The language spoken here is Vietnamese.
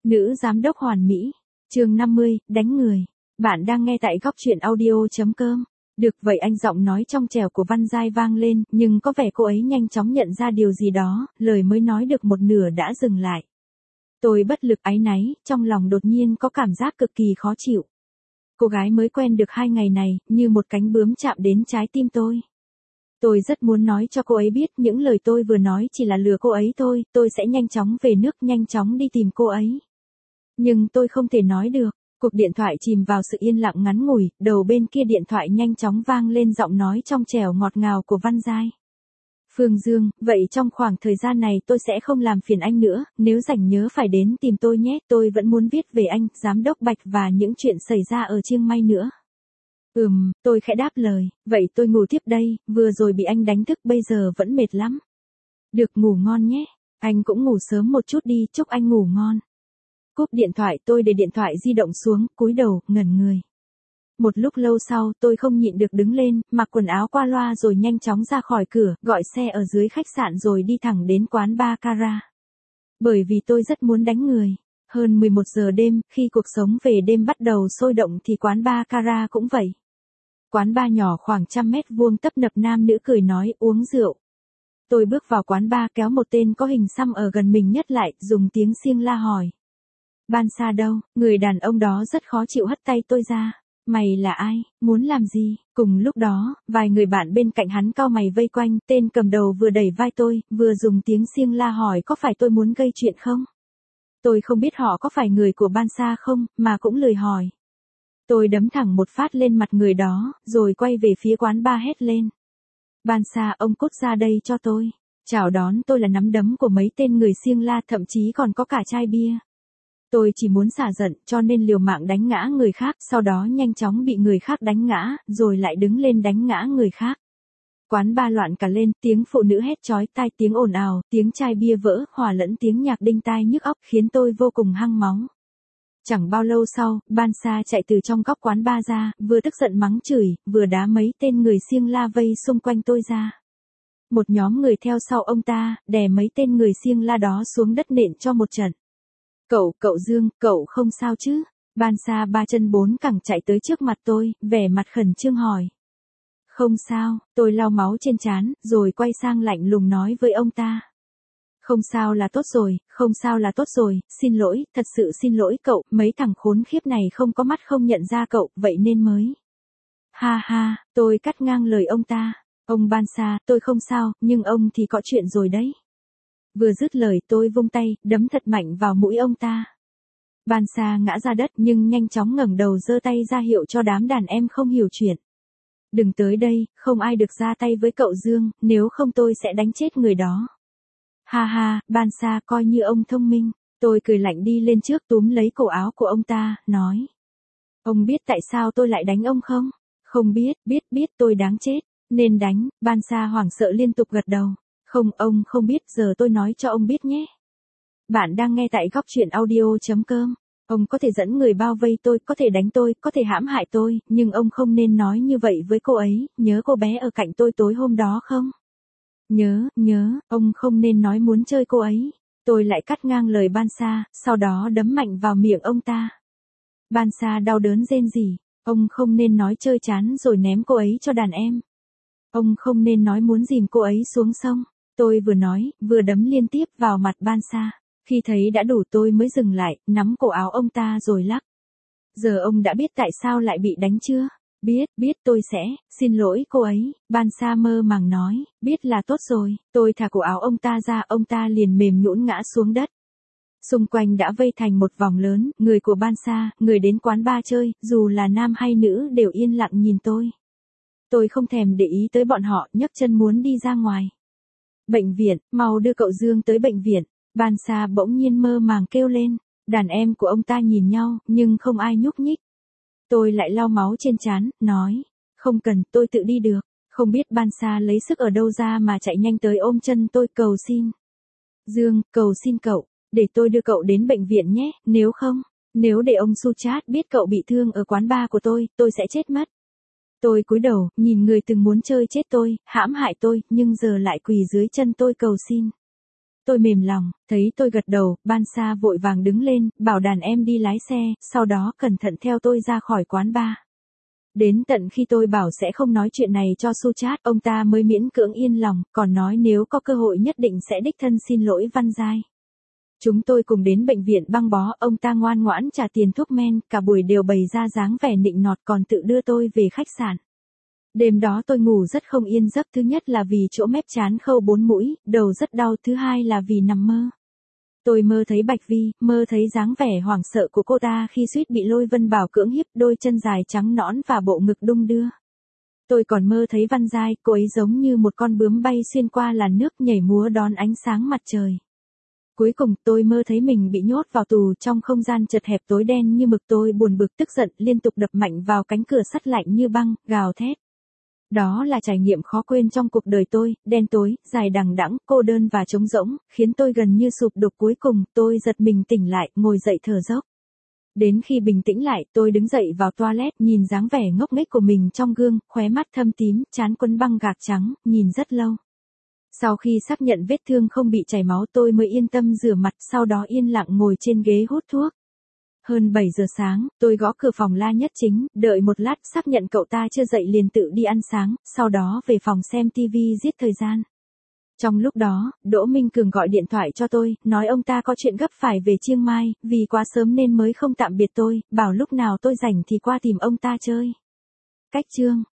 Nữ giám đốc hoàn mỹ. Chương 50, đánh người. Bạn đang nghe tại góc truyện audio.com. Được vậy, anh giọng nói trong trẻo của Văn Giai vang lên, nhưng có vẻ cô ấy nhanh chóng nhận ra điều gì đó, lời mới nói được một nửa đã dừng lại. Tôi bất lực áy náy, trong lòng đột nhiên có cảm giác cực kỳ khó chịu. Cô gái mới quen được 2 ngày này, như một cánh bướm chạm đến trái tim tôi. Tôi rất muốn nói cho cô ấy biết những lời tôi vừa nói chỉ là lừa cô ấy thôi, tôi sẽ nhanh chóng về nước, nhanh chóng đi tìm cô ấy. Nhưng tôi không thể nói được. Cuộc điện thoại chìm vào sự yên lặng ngắn ngủi, đầu bên kia điện thoại nhanh chóng vang lên giọng nói trong trẻo ngọt ngào của Văn Giai. Phương Dương, vậy trong khoảng thời gian này tôi sẽ không làm phiền anh nữa, nếu rảnh nhớ phải đến tìm tôi nhé, tôi vẫn muốn viết về anh, giám đốc Bạch và những chuyện xảy ra ở Chiang Mai nữa. Tôi khẽ đáp lời, vậy tôi ngủ tiếp đây, vừa rồi bị anh đánh thức bây giờ vẫn mệt lắm. Được, ngủ ngon nhé, anh cũng ngủ sớm một chút đi, chúc anh ngủ ngon. Cúp điện thoại, tôi để điện thoại di động xuống, cúi đầu, ngẩn người. Một lúc lâu sau, tôi không nhịn được đứng lên, mặc quần áo qua loa rồi nhanh chóng ra khỏi cửa, gọi xe ở dưới khách sạn rồi đi thẳng đến quán bar Cara. Bởi vì tôi rất muốn đánh người. Hơn 11 giờ đêm, khi cuộc sống về đêm bắt đầu sôi động thì quán bar Cara cũng vậy. Quán bar nhỏ khoảng 100 mét vuông tấp nập nam nữ cười nói uống rượu. Tôi bước vào quán bar kéo một tên có hình xăm ở gần mình nhất lại, dùng tiếng Xiêng la hỏi. Ban Sa đâu? Người đàn ông đó rất khó chịu hất tay tôi ra. Mày là ai? Muốn làm gì? Cùng lúc đó, vài người bạn bên cạnh hắn cau mày vây quanh, tên cầm đầu vừa đẩy vai tôi, vừa dùng tiếng Xiêng la hỏi có phải tôi muốn gây chuyện không? Tôi không biết họ có phải người của Ban Sa không, mà cũng lười hỏi. Tôi đấm thẳng một phát lên mặt người đó, rồi quay về phía quán bar hét lên. Ban Sa, ông cút ra đây cho tôi. Chào đón tôi là nắm đấm của mấy tên người Xiêng la, thậm chí còn có cả chai bia. Tôi chỉ muốn xả giận cho nên liều mạng đánh ngã người khác, sau đó nhanh chóng bị người khác đánh ngã, rồi lại đứng lên đánh ngã người khác. Quán bar loạn cả lên, tiếng phụ nữ hét chói tai, tiếng ồn ào, tiếng chai bia vỡ, hòa lẫn tiếng nhạc đinh tai nhức óc khiến tôi vô cùng hăng máu. Chẳng bao lâu sau, Ban Sa chạy từ trong góc quán bar ra, vừa tức giận mắng chửi, vừa đá mấy tên người Xiêng la vây xung quanh tôi ra. Một nhóm người theo sau ông ta, đè mấy tên người Xiêng la đó xuống đất nện cho một trận. Cậu Dương, cậu không sao chứ? Ban Sa 3 chân 4 cẳng chạy tới trước mặt tôi, vẻ mặt khẩn trương hỏi. Không sao, tôi lau máu trên trán, rồi quay sang lạnh lùng nói với ông ta. Không sao là tốt rồi, không sao là tốt rồi, xin lỗi, thật sự xin lỗi cậu, mấy thằng khốn khiếp này không có mắt không nhận ra cậu, vậy nên mới. Ha ha, tôi cắt ngang lời ông ta. Ông Ban Sa, tôi không sao, nhưng ông thì có chuyện rồi đấy. Vừa dứt lời tôi vung tay, đấm thật mạnh vào mũi ông ta. Ban Sa ngã ra đất nhưng nhanh chóng ngẩng đầu giơ tay ra hiệu cho đám đàn em không hiểu chuyện. Đừng tới đây, không ai được ra tay với cậu Dương, nếu không tôi sẽ đánh chết người đó. Ha ha, Ban Sa coi như ông thông minh. Tôi cười lạnh đi lên trước túm lấy cổ áo của ông ta, nói. Ông biết tại sao tôi lại đánh ông không? Không biết, biết tôi đáng chết, nên đánh. Ban Sa hoảng sợ liên tục gật đầu. Không, ông không biết, giờ tôi nói cho ông biết nhé. Bạn đang nghe tại góc truyện audio.com. Ông có thể dẫn người bao vây tôi, có thể đánh tôi, có thể hãm hại tôi, nhưng ông không nên nói như vậy với cô ấy, nhớ cô bé ở cạnh tôi tối hôm đó không? Nhớ, ông không nên nói muốn chơi cô ấy. Tôi lại cắt ngang lời Ban Sa, sau đó đấm mạnh vào miệng ông ta. Ban Sa đau đớn rên rỉ, ông không nên nói chơi chán rồi ném cô ấy cho đàn em. Ông không nên nói muốn dìm cô ấy xuống sông. Tôi vừa nói, vừa đấm liên tiếp vào mặt Ban Sa. Khi thấy đã đủ tôi mới dừng lại, nắm cổ áo ông ta rồi lắc. Giờ ông đã biết tại sao lại bị đánh chưa? Biết tôi sẽ, xin lỗi cô ấy, Ban Sa mơ màng nói, biết là tốt rồi, tôi thả cổ áo ông ta ra, ông ta liền mềm nhũn ngã xuống đất. Xung quanh đã vây thành một vòng lớn, người của Ban Sa, người đến quán bar chơi, dù là nam hay nữ đều yên lặng nhìn tôi. Tôi không thèm để ý tới bọn họ, nhấc chân muốn đi ra ngoài. Bệnh viện, mau đưa cậu Dương tới bệnh viện. Ban Sa bỗng nhiên mơ màng kêu lên. Đàn em của ông ta nhìn nhau, nhưng không ai nhúc nhích. Tôi lại lau máu trên trán, nói. Không cần, tôi tự đi được. Không biết Ban Sa lấy sức ở đâu ra mà chạy nhanh tới ôm chân tôi, cầu xin. Dương, cầu xin cậu, để tôi đưa cậu đến bệnh viện nhé, nếu để ông Suchat biết cậu bị thương ở quán bar của tôi sẽ chết mất. Tôi cúi đầu, nhìn người từng muốn chơi chết tôi, hãm hại tôi, nhưng giờ lại quỳ dưới chân tôi cầu xin. Tôi mềm lòng, thấy tôi gật đầu, Ban Sa vội vàng đứng lên, bảo đàn em đi lái xe, sau đó cẩn thận theo tôi ra khỏi quán bar. Đến tận khi tôi bảo sẽ không nói chuyện này cho Suchat, ông ta mới miễn cưỡng yên lòng, còn nói nếu có cơ hội nhất định sẽ đích thân xin lỗi Văn Giai. Chúng tôi cùng đến bệnh viện băng bó, ông ta ngoan ngoãn trả tiền thuốc men, cả buổi đều bày ra dáng vẻ nịnh nọt còn tự đưa tôi về khách sạn. Đêm đó tôi ngủ rất không yên giấc, thứ nhất là vì chỗ mép trán khâu 4 mũi, đầu rất đau, thứ hai là vì nằm mơ. Tôi mơ thấy Bạch Vi, mơ thấy dáng vẻ hoảng sợ của cô ta khi suýt bị Lôi Vân Bảo cưỡng hiếp, đôi chân dài trắng nõn và bộ ngực đung đưa. Tôi còn mơ thấy Văn Giai, cô ấy giống như một con bướm bay xuyên qua làn nước nhảy múa đón ánh sáng mặt trời. Cuối cùng tôi mơ thấy mình bị nhốt vào tù trong không gian chật hẹp tối đen như mực, tôi buồn bực tức giận liên tục đập mạnh vào cánh cửa sắt lạnh như băng, gào thét. Đó là trải nghiệm khó quên trong cuộc đời tôi, đen tối, dài đằng đẵng, cô đơn và trống rỗng, khiến tôi gần như sụp đổ. Cuối cùng, tôi giật mình tỉnh lại, ngồi dậy thở dốc. Đến khi bình tĩnh lại, tôi đứng dậy vào toilet, nhìn dáng vẻ ngốc nghếch của mình trong gương, khóe mắt thâm tím, trán quấn băng gạc trắng, nhìn rất lâu. Sau khi xác nhận vết thương không bị chảy máu, tôi mới yên tâm rửa mặt, sau đó yên lặng ngồi trên ghế hút thuốc. Hơn 7 giờ sáng, tôi gõ cửa phòng La Nhất Chính, đợi một lát xác nhận cậu ta chưa dậy liền tự đi ăn sáng, sau đó về phòng xem TV giết thời gian. Trong lúc đó, Đỗ Minh Cường gọi điện thoại cho tôi, nói ông ta có chuyện gấp phải về Chiang Mai, vì quá sớm nên mới không tạm biệt tôi, bảo lúc nào tôi rảnh thì qua tìm ông ta chơi. Cách chương